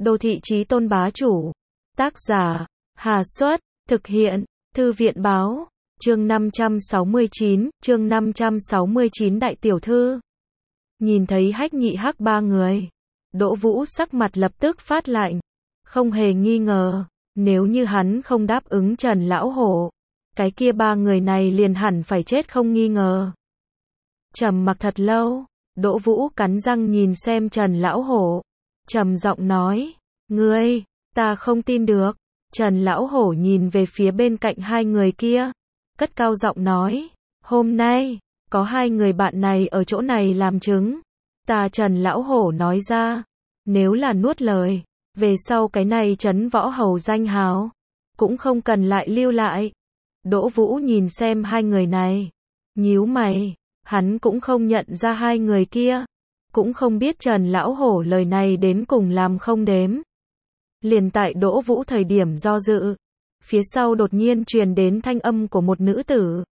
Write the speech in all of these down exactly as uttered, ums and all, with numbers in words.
Đô thị chí tôn bá chủ. Tác giả, Hà Xuất, thực hiện, Thư viện báo, chương năm trăm sáu mươi chín, chương năm trăm sáu mươi chín đại tiểu thư. Nhìn thấy Hách Nhị Hắc ba người, Đỗ Vũ sắc mặt lập tức phát lạnh, không hề nghi ngờ, nếu như hắn không đáp ứng Trần Lão Hổ, cái kia ba người này liền hẳn phải chết không nghi ngờ. Trầm mặc thật lâu, Đỗ Vũ cắn răng nhìn xem Trần Lão Hổ, trầm giọng nói, ngươi, ta không tin được. Trần Lão Hổ nhìn về phía bên cạnh hai người kia, cất cao giọng nói, hôm nay, có hai người bạn này ở chỗ này làm chứng. Ta Trần Lão Hổ nói ra, nếu là nuốt lời, về sau cái này trấn võ hầu danh hào, cũng không cần lại lưu lại. Đỗ Vũ nhìn xem hai người này, nhíu mày, hắn cũng không nhận ra hai người kia, cũng không biết Trần Lão Hổ lời này đến cùng làm không đếm. Liền tại Đỗ Vũ thời điểm do dự, phía sau đột nhiên truyền đến thanh âm của một nữ tử.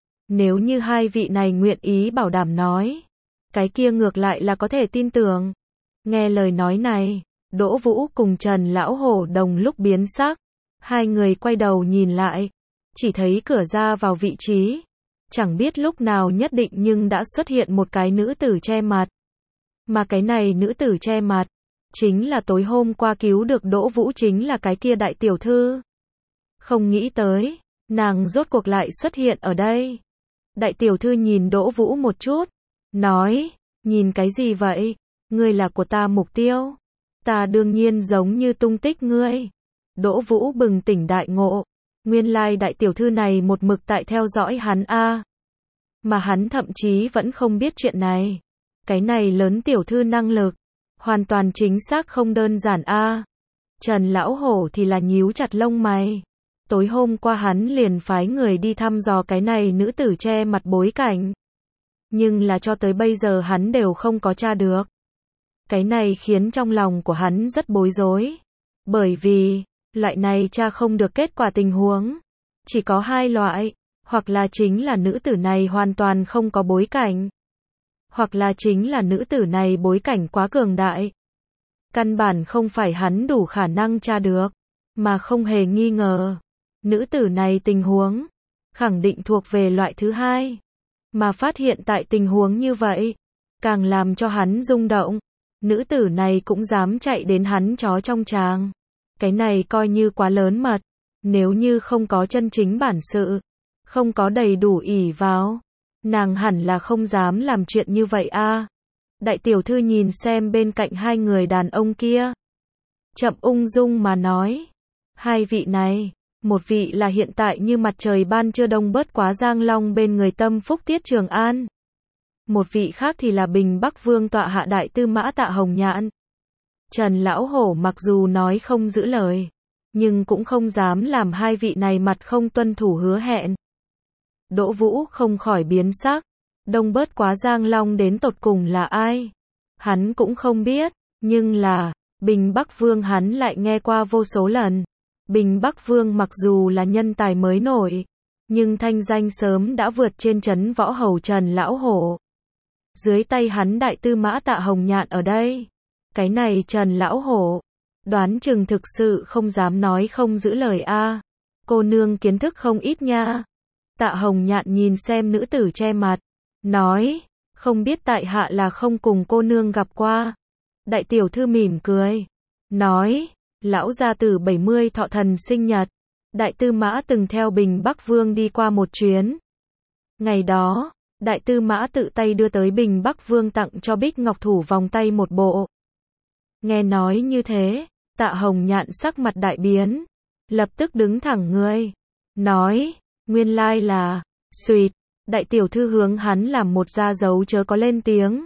Nếu như hai vị này nguyện ý bảo đảm nói, cái kia ngược lại là có thể tin tưởng. Nghe lời nói này, Đỗ Vũ cùng Trần Lão Hổ đồng lúc biến sắc, hai người quay đầu nhìn lại, chỉ thấy cửa ra vào vị trí, chẳng biết lúc nào nhất định nhưng đã xuất hiện một cái nữ tử che mặt. Mà cái này nữ tử che mặt, chính là tối hôm qua cứu được Đỗ Vũ, chính là cái kia đại tiểu thư. Không nghĩ tới, nàng rốt cuộc lại xuất hiện ở đây. Đại tiểu thư nhìn Đỗ Vũ một chút, nói, nhìn cái gì vậy, ngươi là của ta mục tiêu. Ta đương nhiên giống như tung tích ngươi. Đỗ Vũ bừng tỉnh đại ngộ, nguyên lai đại tiểu thư này một mực tại theo dõi hắn a. Mà hắn thậm chí vẫn không biết chuyện này. Cái này lớn tiểu thư năng lực, hoàn toàn chính xác không đơn giản a. Trần Lão Hổ thì là nhíu chặt lông mày. Tối hôm qua hắn liền phái người đi thăm dò cái này nữ tử che mặt bối cảnh. Nhưng là cho tới bây giờ hắn đều không có tra được. Cái này khiến trong lòng của hắn rất bối rối. Bởi vì, loại này tra không được kết quả tình huống. Chỉ có hai loại, hoặc là chính là nữ tử này hoàn toàn không có bối cảnh. Hoặc là chính là nữ tử này bối cảnh quá cường đại. Căn bản không phải hắn đủ khả năng tra được, mà không hề nghi ngờ. Nữ tử này tình huống, khẳng định thuộc về loại thứ hai. Mà phát hiện tại tình huống như vậy, càng làm cho hắn rung động. Nữ tử này cũng dám chạy đến hắn chó trong tràng. Cái này coi như quá lớn mật. Nếu như không có chân chính bản sự, không có đầy đủ ỷ vào, nàng hẳn là không dám làm chuyện như vậy a. Đại tiểu thư nhìn xem bên cạnh hai người đàn ông kia, chậm ung dung mà nói, hai vị này, một vị là hiện tại như mặt trời ban trưa đông bớt quá Giang Long bên người Tâm Phúc Tiết Trường An. Một vị khác thì là Bình Bắc Vương tọa hạ đại tư mã Tạ Hồng Nhạn. Trần Lão Hổ mặc dù nói không giữ lời, nhưng cũng không dám làm hai vị này mặt không tuân thủ hứa hẹn. Đỗ Vũ không khỏi biến sắc, đông bớt quá Giang Long đến tột cùng là ai? Hắn cũng không biết, nhưng là, Bình Bắc Vương hắn lại nghe qua vô số lần. Bình Bắc Vương mặc dù là nhân tài mới nổi, nhưng thanh danh sớm đã vượt trên trấn võ hầu Trần Lão Hổ. Dưới tay hắn đại tư mã Tạ Hồng Nhạn ở đây. Cái này Trần Lão Hổ, đoán chừng thực sự không dám nói không giữ lời a. Cô nương kiến thức không ít nha. Tạ Hồng Nhạn nhìn xem nữ tử che mặt, nói, không biết tại hạ là không cùng cô nương gặp qua. Đại tiểu thư mỉm cười, nói, lão gia tử bảy mươi thọ thần sinh nhật, đại tư mã từng theo Bình Bắc Vương đi qua một chuyến. Ngày đó, đại tư mã tự tay đưa tới Bình Bắc Vương tặng cho Bích Ngọc thủ vòng tay một bộ. Nghe nói như thế, Tạ Hồng Nhạn sắc mặt đại biến, lập tức đứng thẳng người, nói, nguyên lai là, suýt, đại tiểu thư hướng hắn làm một ra dấu chớ có lên tiếng.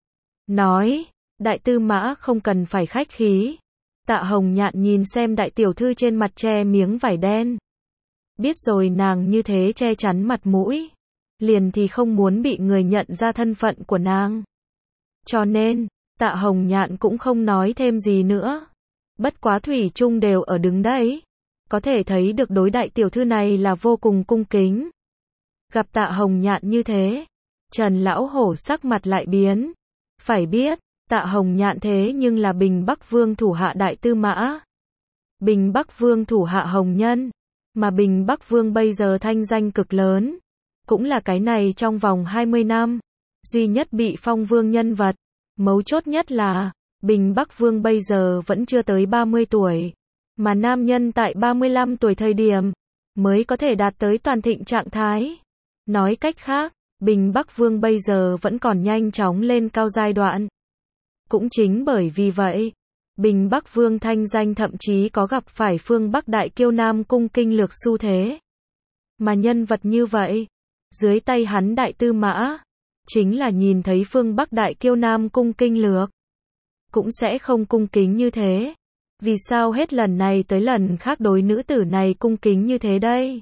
Nói, đại tư mã không cần phải khách khí. Tạ Hồng Nhạn nhìn xem đại tiểu thư trên mặt che miếng vải đen. Biết rồi nàng như thế che chắn mặt mũi, liền thì không muốn bị người nhận ra thân phận của nàng. Cho nên, Tạ Hồng Nhạn cũng không nói thêm gì nữa. Bất quá thủy chung đều ở đứng đấy. Có thể thấy được đối đại tiểu thư này là vô cùng cung kính. Gặp Tạ Hồng Nhạn như thế, Trần Lão Hổ sắc mặt lại biến. Phải biết, Tạ Hồng Nhạn thế nhưng là Bình Bắc Vương thủ hạ đại tư mã. Bình Bắc Vương thủ hạ Hồng Nhân. Mà Bình Bắc Vương bây giờ thanh danh cực lớn. Cũng là cái này trong vòng hai mươi năm. Duy nhất bị phong vương nhân vật. Mấu chốt nhất là, Bình Bắc Vương bây giờ vẫn chưa tới ba mươi tuổi. Mà nam nhân tại ba mươi lăm tuổi thời điểm, mới có thể đạt tới toàn thịnh trạng thái. Nói cách khác, Bình Bắc Vương bây giờ vẫn còn nhanh chóng lên cao giai đoạn. Cũng chính bởi vì vậy, Bình Bắc Vương thanh danh thậm chí có gặp phải phương Bắc Đại Kiêu Nam Cung kinh lược xu thế. Mà nhân vật như vậy, dưới tay hắn đại tư mã, chính là nhìn thấy phương Bắc Đại Kiêu Nam Cung kinh lược, cũng sẽ không cung kính như thế. Vì sao hết lần này tới lần khác đối nữ tử này cung kính như thế đây?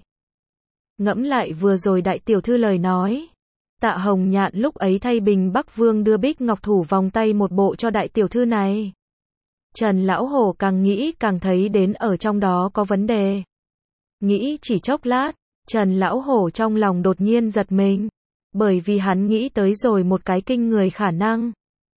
Ngẫm lại vừa rồi đại tiểu thư lời nói. Tạ Hồng Nhạn lúc ấy thay Bình Bắc Vương đưa bích ngọc thủ vòng tay một bộ cho đại tiểu thư này. Trần Lão Hổ càng nghĩ càng thấy đến ở trong đó có vấn đề. Nghĩ chỉ chốc lát, Trần Lão Hổ trong lòng đột nhiên giật mình. Bởi vì hắn nghĩ tới rồi một cái kinh người khả năng.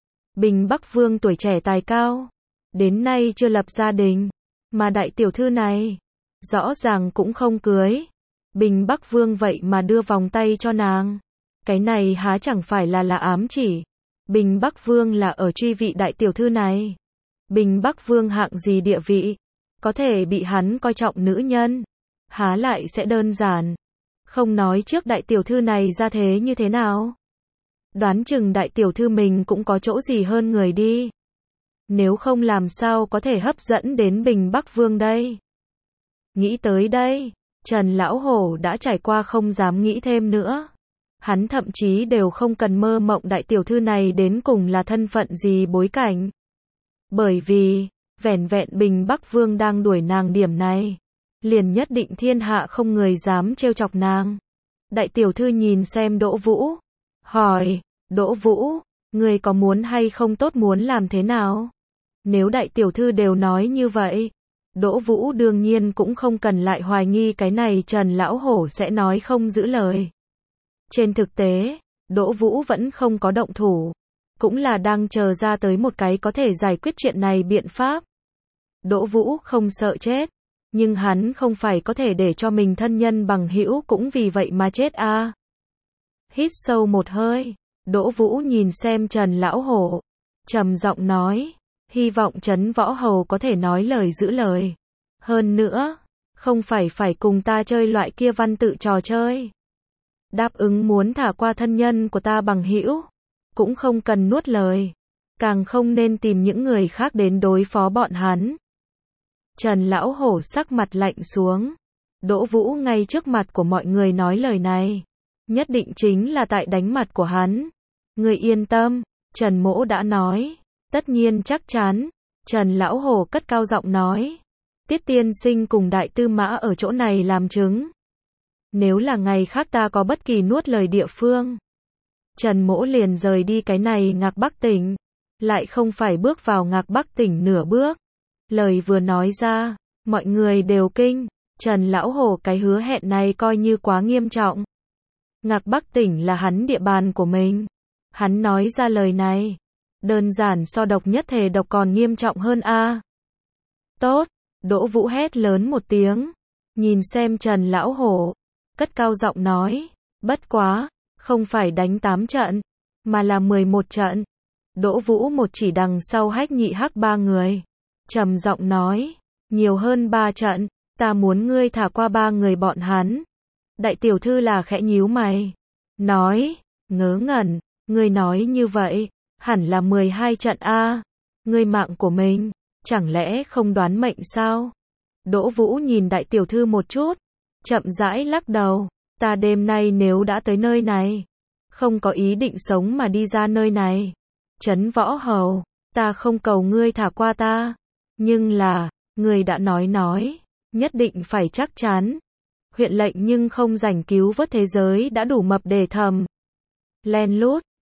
Bình Bắc Vương tuổi trẻ tài cao, đến nay chưa lập gia đình, mà đại tiểu thư này, rõ ràng cũng không cưới. Bình Bắc Vương vậy mà đưa vòng tay cho nàng. Cái này há chẳng phải là là ám chỉ. Bình Bắc Vương là ở truy vị đại tiểu thư này. Bình Bắc Vương hạng gì địa vị, có thể bị hắn coi trọng nữ nhân, há lại sẽ đơn giản. Không nói trước đại tiểu thư này ra thế như thế nào. Đoán chừng đại tiểu thư mình cũng có chỗ gì hơn người đi. Nếu không làm sao có thể hấp dẫn đến Bình Bắc Vương đây. Nghĩ tới đây, Trần Lão Hổ đã trải qua không dám nghĩ thêm nữa. Hắn thậm chí đều không cần mơ mộng đại tiểu thư này đến cùng là thân phận gì bối cảnh. Bởi vì, vẻn vẹn Bình Bắc Vương đang đuổi nàng điểm này, liền nhất định thiên hạ không người dám trêu chọc nàng. Đại tiểu thư nhìn xem Đỗ Vũ, hỏi, Đỗ Vũ, người có muốn hay không tốt muốn làm thế nào? Nếu đại tiểu thư đều nói như vậy, Đỗ Vũ đương nhiên cũng không cần lại hoài nghi cái này Trần Lão Hổ sẽ nói không giữ lời. Trên thực tế, Đỗ Vũ vẫn không có động thủ, cũng là đang chờ ra tới một cái có thể giải quyết chuyện này biện pháp. Đỗ Vũ không sợ chết, nhưng hắn không phải có thể để cho mình thân nhân bằng hữu cũng vì vậy mà chết a. À. Hít sâu một hơi, Đỗ Vũ nhìn xem Trần Lão Hổ, trầm giọng nói, hy vọng Trấn Võ Hầu có thể nói lời giữ lời. Hơn nữa, không phải phải cùng ta chơi loại kia văn tự trò chơi. Đáp ứng muốn thả qua thân nhân của ta bằng hữu, cũng không cần nuốt lời, càng không nên tìm những người khác đến đối phó bọn hắn. Trần Lão Hổ sắc mặt lạnh xuống. Đỗ Vũ ngay trước mặt của mọi người nói lời này, nhất định chính là tại đánh mặt của hắn. Người yên tâm, Trần Mỗ đã nói, tất nhiên chắc chắn. Trần Lão Hổ cất cao giọng nói, Tiết tiên sinh cùng đại tư mã ở chỗ này làm chứng. Nếu là ngày khác ta có bất kỳ nuốt lời địa phương, Trần Mỗ liền rời đi cái này Ngạc Bắc tỉnh, lại không phải bước vào Ngạc Bắc tỉnh nửa bước. Lời vừa nói ra, mọi người đều kinh. Trần Lão Hổ cái hứa hẹn này coi như quá nghiêm trọng. Ngạc Bắc tỉnh là hắn địa bàn của mình. Hắn nói ra lời này, đơn giản so độc nhất thể độc còn nghiêm trọng hơn a. À. Tốt, Đỗ Vũ hét lớn một tiếng, nhìn xem Trần Lão Hổ, cất cao giọng nói, bất quá, không phải đánh tám trận, mà là mười một trận. Đỗ Vũ một chỉ đằng sau Hách Nhị Hắc ba người, trầm giọng nói, nhiều hơn ba trận, ta muốn ngươi thả qua ba người bọn hắn. Đại tiểu thư là khẽ nhíu mày, nói, ngớ ngẩn, ngươi nói như vậy, hẳn là mười hai trận a. À. Ngươi mạng của mình, chẳng lẽ không đoán mệnh sao? Đỗ Vũ nhìn đại tiểu thư một chút, chậm rãi lắc đầu, ta đêm nay nếu đã tới nơi này, không có ý định sống mà đi ra nơi này. Trấn Võ Hầu, ta không cầu ngươi thả qua ta, nhưng là, ngươi đã nói nói, nhất định phải chắc chắn. Huyện lệnh nhưng không rảnh cứu vớt thế giới đã đủ mập để thầm. Len lút,